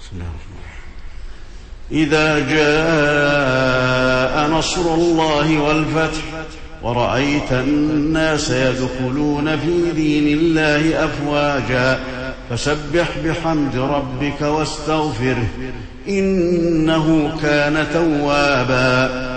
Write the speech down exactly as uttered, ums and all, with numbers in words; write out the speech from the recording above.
إذا جاء نصر الله والفتح ورأيت الناس يدخلون في دين الله أفواجا فسبح بحمد ربك واستغفره إنه كان توابا